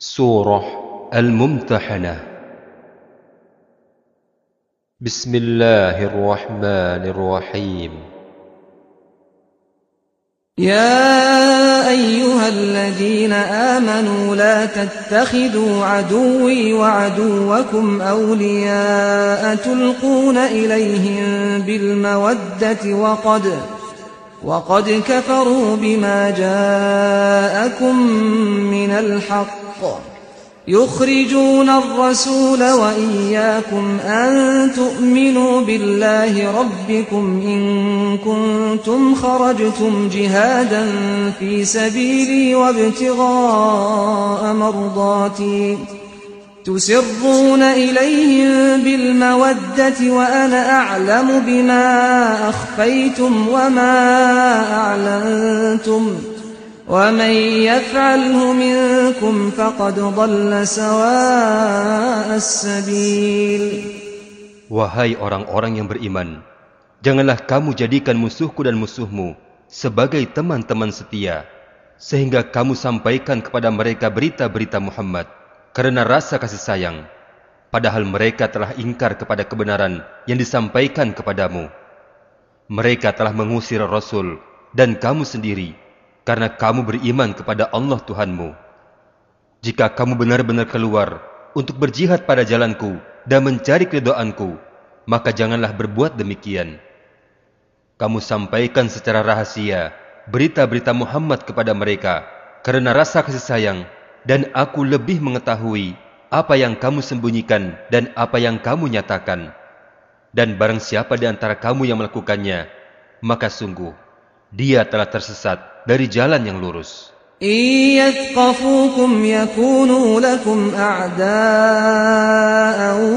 Surah Al-Mumtahanah. Bismillahirrahmanirrahim. يا أيها الذين آمنوا لا تتخذوا عدوي وعدوكم أولياء تلقون إليهم بالمودة وقد كفروا بما جاءكم من الحق يخرجون الرسول وإياكم أن تؤمنوا بالله ربكم إن كنتم خرجتم جهادا في سبيلي وابتغاء مرضاتي تسرون إليهم بالمودة وأنا أعلم بما أخفيتم وما أعلنتم ومن يفعله منكم فقد ضل سواء السبيل. Wahai orang-orang yang beriman, janganlah kamu jadikan musuhku dan musuhmu sebagai teman-teman setia, sehingga kamu sampaikan kepada mereka berita-berita Muhammad karena rasa kasih sayang, padahal mereka telah ingkar kepada kebenaran yang disampaikan kepadamu. Mereka telah mengusir Rasul dan kamu sendiri karena kamu beriman kepada Allah Tuhanmu. Jika kamu benar-benar keluar untuk berjihad pada jalanku dan mencari keridhaanku, maka janganlah berbuat demikian. Kamu sampaikan secara rahasia berita-berita Muhammad kepada mereka karena rasa kasih sayang, dan aku lebih mengetahui apa yang kamu sembunyikan dan apa yang kamu nyatakan. Dan barang siapa di antara kamu yang melakukannya, maka sungguh dia telah tersesat dari jalan yang lurus. إن يثقفوكم يكونوا لكم أعداء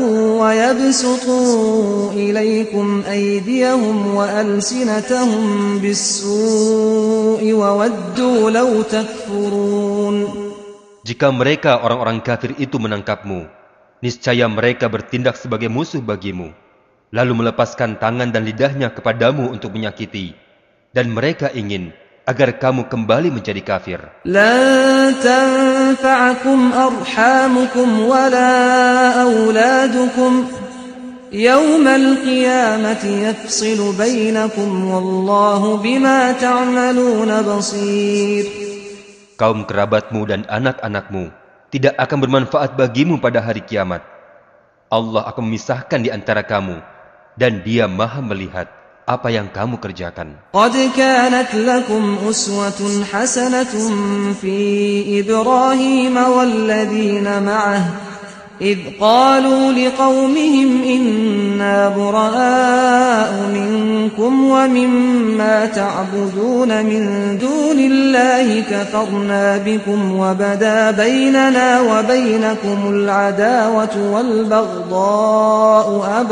ويبسطوا إليكم أيديهم وألسنتهم بالسوء وودوا لو تكفرون. Jika mereka orang-orang kafir itu menangkapmu, niscaya mereka bertindak sebagai musuh bagimu, lalu melepaskan tangan dan lidahnya kepadamu untuk menyakiti, dan mereka ingin agar kamu kembali menjadi kafir. لن تنفعكم أرحامكم ولا أولادكم يوم القيامة يفصل بينكم والله بما تعملون بصير. Kaum kerabatmu dan anak-anakmu tidak akan bermanfaat bagimu pada hari kiamat. Allah akan memisahkan di antara kamu, dan Dia Maha melihat apa yang kamu kerjakan. قد كانت لكم أسوة حسنة في إبراهيم والذين معه إذ قالوا لقومهم إنا براء منكم ومما تعبدون من دون الله كفرنا بكم وبدا بيننا وبينكم العداوة والبغضاء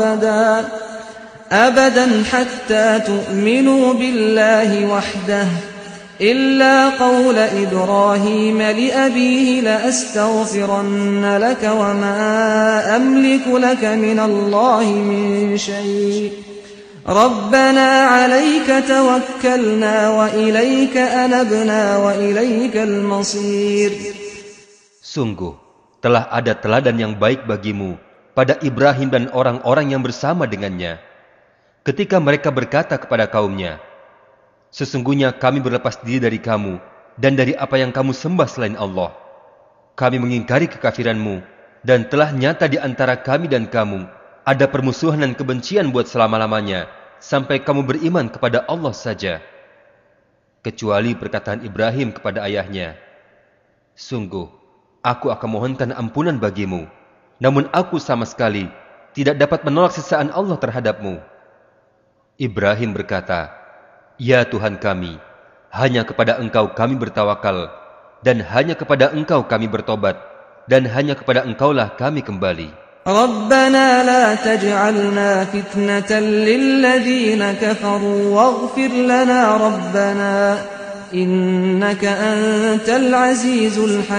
أبدا حتى تؤمنوا بالله وحده إلا قول إبراهيم لأبيه لأستغفرن لك وما أملك لك من الله من شيء ربنا عليك توكلنا وإليك أنبنا وإليك المصير. Sungguh, telah ada teladan yang baik bagimu pada Ibrahim dan orang-orang yang bersama dengannya. Ketika mereka berkata kepada kaumnya, sesungguhnya kami berlepas diri dari kamu dan dari apa yang kamu sembah selain Allah. Kami mengingkari kekafiranmu dan telah nyata di antara kami dan kamu ada permusuhan dan kebencian buat selama-lamanya sampai kamu beriman kepada Allah saja. Kecuali perkataan Ibrahim kepada ayahnya, sungguh, aku akan mohonkan ampunan bagimu, namun aku sama sekali tidak dapat menolak siksaan Allah terhadapmu. Ibrahim berkata, ya Tuhan kami, hanya kepada Engkau kami bertawakal, dan hanya kepada Engkau kami bertobat, dan hanya kepada Engkaulah kami kembali. ربنا لا تجعلنا فتنة للذين كفروا واغفر لنا ربنا إنك أنت العزيز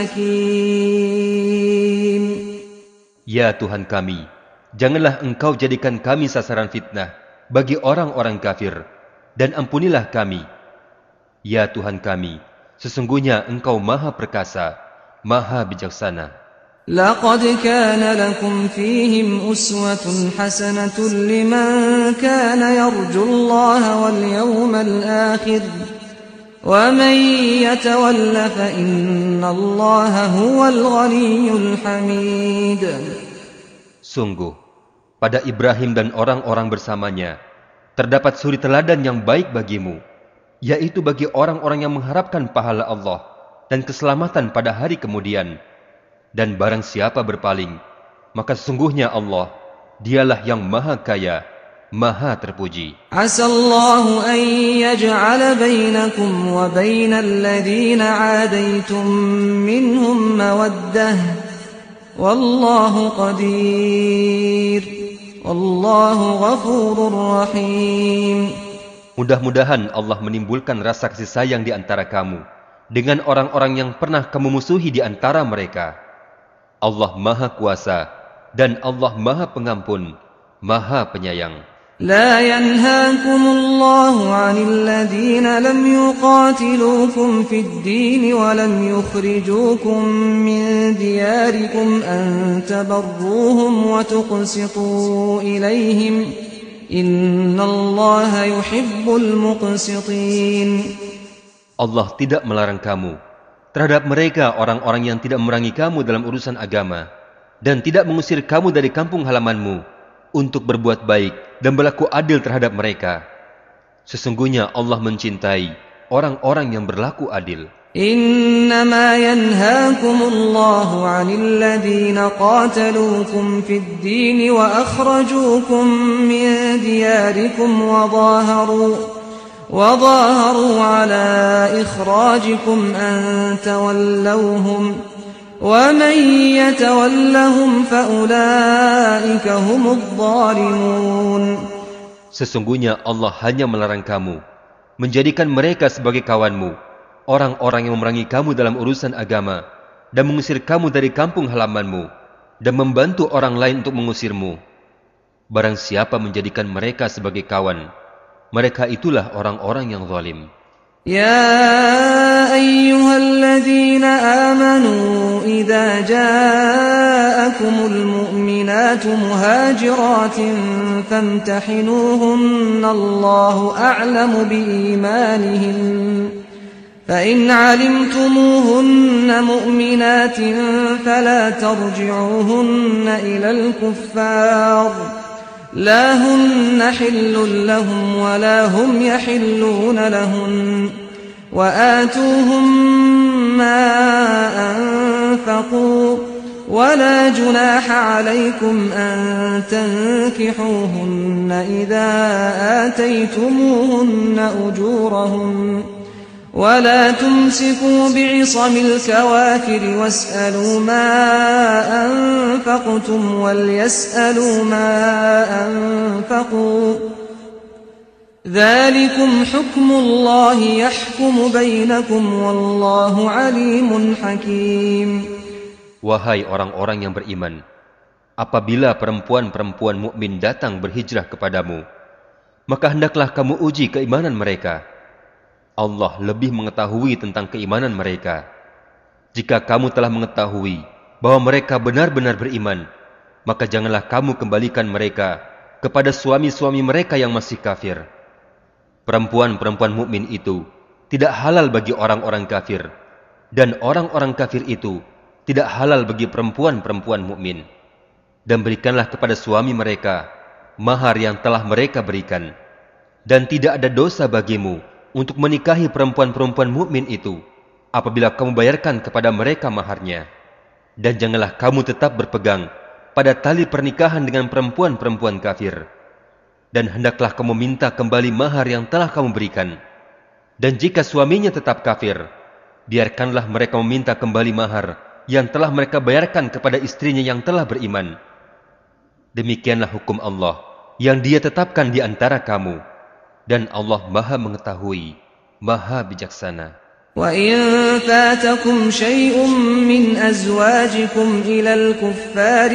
الحكيم. Ya Tuhan kami, janganlah Engkau jadikan kami sasaran fitnah bagi orang-orang kafir, dan ampunilah kami. Ya Tuhan kami, sesungguhnya Engkau Maha Perkasa, Maha Bijaksana. لقد كان لكم فيهم أسوة حسنة لمن كان يرجو الله واليوم الآخر ومن يتول فإن الله هو الغني الحميد. Sungguh, pada Ibrahim dan orang-orang bersamanya terdapat suri teladan yang baik bagimu, yaitu bagi orang-orang yang mengharapkan pahala Allah dan keselamatan pada hari kemudian. Dan barang siapa berpaling, maka sesungguhnya Allah, dialah yang maha kaya, maha terpuji. Asallahu an yaj'ala bainakum wa bainal ladzina 'adaitum minhum mawaddah. Wallahu qadir. Wallahu ghafurur rahim. Mudah-mudahan Allah menimbulkan rasa kasih sayang di antara kamu dengan orang-orang yang pernah kamu musuhi di antara mereka. Allah Maha Kuasa dan Allah Maha Pengampun, Maha Penyayang. لا ينهاكم الله عن الذين لم يقاتلوكم في الدين ولم يخرجوكم من دياركم أن تبروهم وتقسطوا إليهم إن الله يحب المقسطين. Allah tidak melarang kamu terhadap mereka orang-orang yang tidak memerangi kamu dalam urusan agama dan tidak mengusir kamu dari kampung halamanmu untuk berbuat baik dan berlaku adil terhadap mereka. Sesungguhnya Allah mencintai orang-orang yang berlaku adil. Innama yanhaakumullahu 'anil ladzina qataluukum fid din wa akhrajuukum min diyarikum وظاهروا على إخراجكم أن تولوهم ومن يتولهم فأولئك هم الظالمون. Sesungguhnya Allah hanya melarang kamu menjadikan mereka sebagai kawanmu, orang-orang yang memerangi kamu dalam urusan agama dan mengusir kamu dari kampung halamanmu dan membantu orang lain untuk mengusirmu. Barang siapa menjadikan mereka sebagai kawan, mereka itulah orang-orang yang zalim. Ya ayyuhalladzina amanu idza ja'akumul mu'minatu muhajiratin famtahinuhunna Allahu a'lamu biimanihin fa in 'alimtumuhunna mu'minatin fala tarji'uhunna ilal kuffar لا هن حل لهم ولا هم يحلون لهن وآتوهم ما أنفقوا ولا جناح عليكم أن تنكحوهن إذا آتيتموهن أجورهن ولا تمسكوا بعصم الكوافر واسألوا ما أنفقتم وليسألوا ما أنفقوا ذلكم حكم الله يحكم بينكم والله عليم حكيم. Wahai orang-orang yang beriman, apabila perempuan-perempuan mukmin datang berhijrah kepadamu, maka hendaklah kamu uji keimanan mereka. Allah lebih mengetahui tentang keimanan mereka. Jika kamu telah mengetahui bahwa mereka benar-benar beriman, maka janganlah kamu kembalikan mereka kepada suami-suami mereka yang masih kafir. Perempuan-perempuan mukmin itu tidak halal bagi orang-orang kafir, dan orang-orang kafir itu tidak halal bagi perempuan-perempuan mukmin. Dan berikanlah kepada suami mereka mahar yang telah mereka berikan, dan tidak ada dosa bagimu untuk menikahi perempuan-perempuan mukmin itu apabila kamu bayarkan kepada mereka maharnya. Dan janganlah kamu tetap berpegang pada tali pernikahan dengan perempuan-perempuan kafir. Dan hendaklah kamu minta kembali mahar yang telah kamu berikan. Dan jika suaminya tetap kafir, biarkanlah mereka meminta kembali mahar yang telah mereka bayarkan kepada istrinya yang telah beriman. Demikianlah hukum Allah yang Dia tetapkan di antara kamu. Dan Allah Maha Mengetahui, Maha Bijaksana. وَإِن فَاتَكُمْ شَيْءٌ مِّنْ أَزْوَاجِكُمْ إِلَى الْكُفَّارِ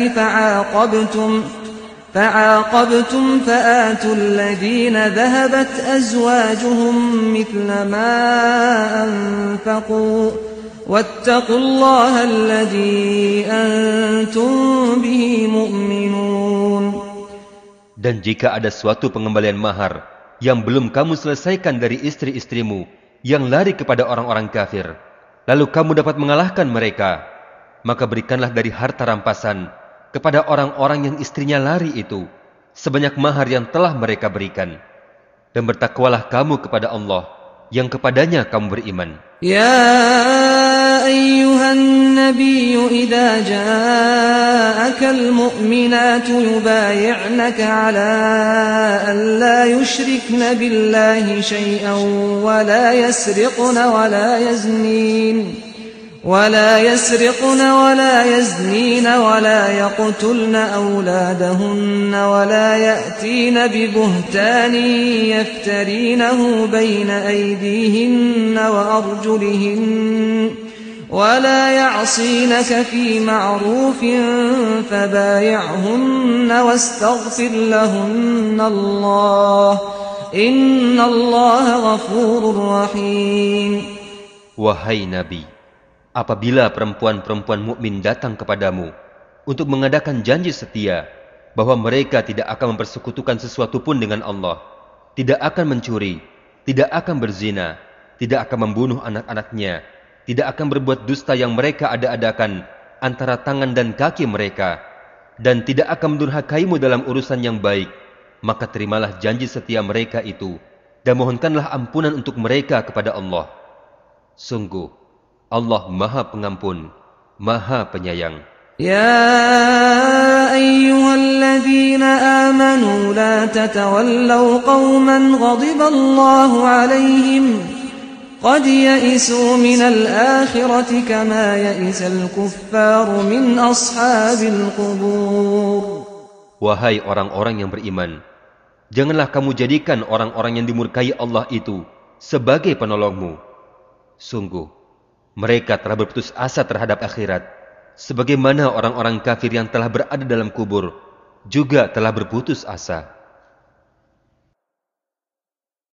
فَعَاقَبْتُمْ فَآتُوا الَّذِينَ ذَهَبَتْ أَزْوَاجُهُم مِّثْلَ مَا أَنفَقُوا واتقوا الله الذي أنتم به مؤمنون. Dan jika ada suatu pengembalian mahar yang belum kamu selesaikan dari istri-istrimu yang lari kepada orang-orang kafir, lalu kamu dapat mengalahkan mereka, maka berikanlah dari harta rampasan kepada orang-orang yang istrinya lari itu sebanyak mahar yang telah mereka berikan. Dan bertakwalah kamu kepada Allah yang kepadanya kamu beriman. Ya ayyuhan nabiyyu idza ja'aka al-mu'minatu yubay'naka 'ala an la yushrikna billahi shay'an wa la yasriqna wa la yaznin ولا يسرقن ولا يزنين ولا يقتلن أولادهن ولا يأتين ببهتان يفترينه بين أيديهن وأرجلهن ولا يعصينك في معروف فبايعهن واستغفر لهن الله إن الله غفور رحيم. Wahai Nabi, apabila perempuan-perempuan mukmin datang kepadamu untuk mengadakan janji setia bahwa mereka tidak akan mempersekutukan sesuatu pun dengan Allah, tidak akan mencuri, tidak akan berzina, tidak akan membunuh anak-anaknya, tidak akan berbuat dusta yang mereka ada-adakan antara tangan dan kaki mereka, dan tidak akan mendurhakaimu dalam urusan yang baik, maka terimalah janji setia mereka itu dan mohonkanlah ampunan untuk mereka kepada Allah. Sungguh Allah Maha Pengampun, Maha Penyayang. Ya ayyuhalladzina amanu la tatawallaw qauman ghadiballahu alaihim qad ya'isu minal akhirati kama ya'isal kuffaru min ashabil qubur. Wahai orang-orang yang beriman, janganlah kamu jadikan orang-orang yang dimurkai Allah itu sebagai penolongmu. Sungguh mereka telah berputus asa terhadap akhirat, sebagaimana orang-orang kafir yang telah berada dalam kubur juga telah berputus asa.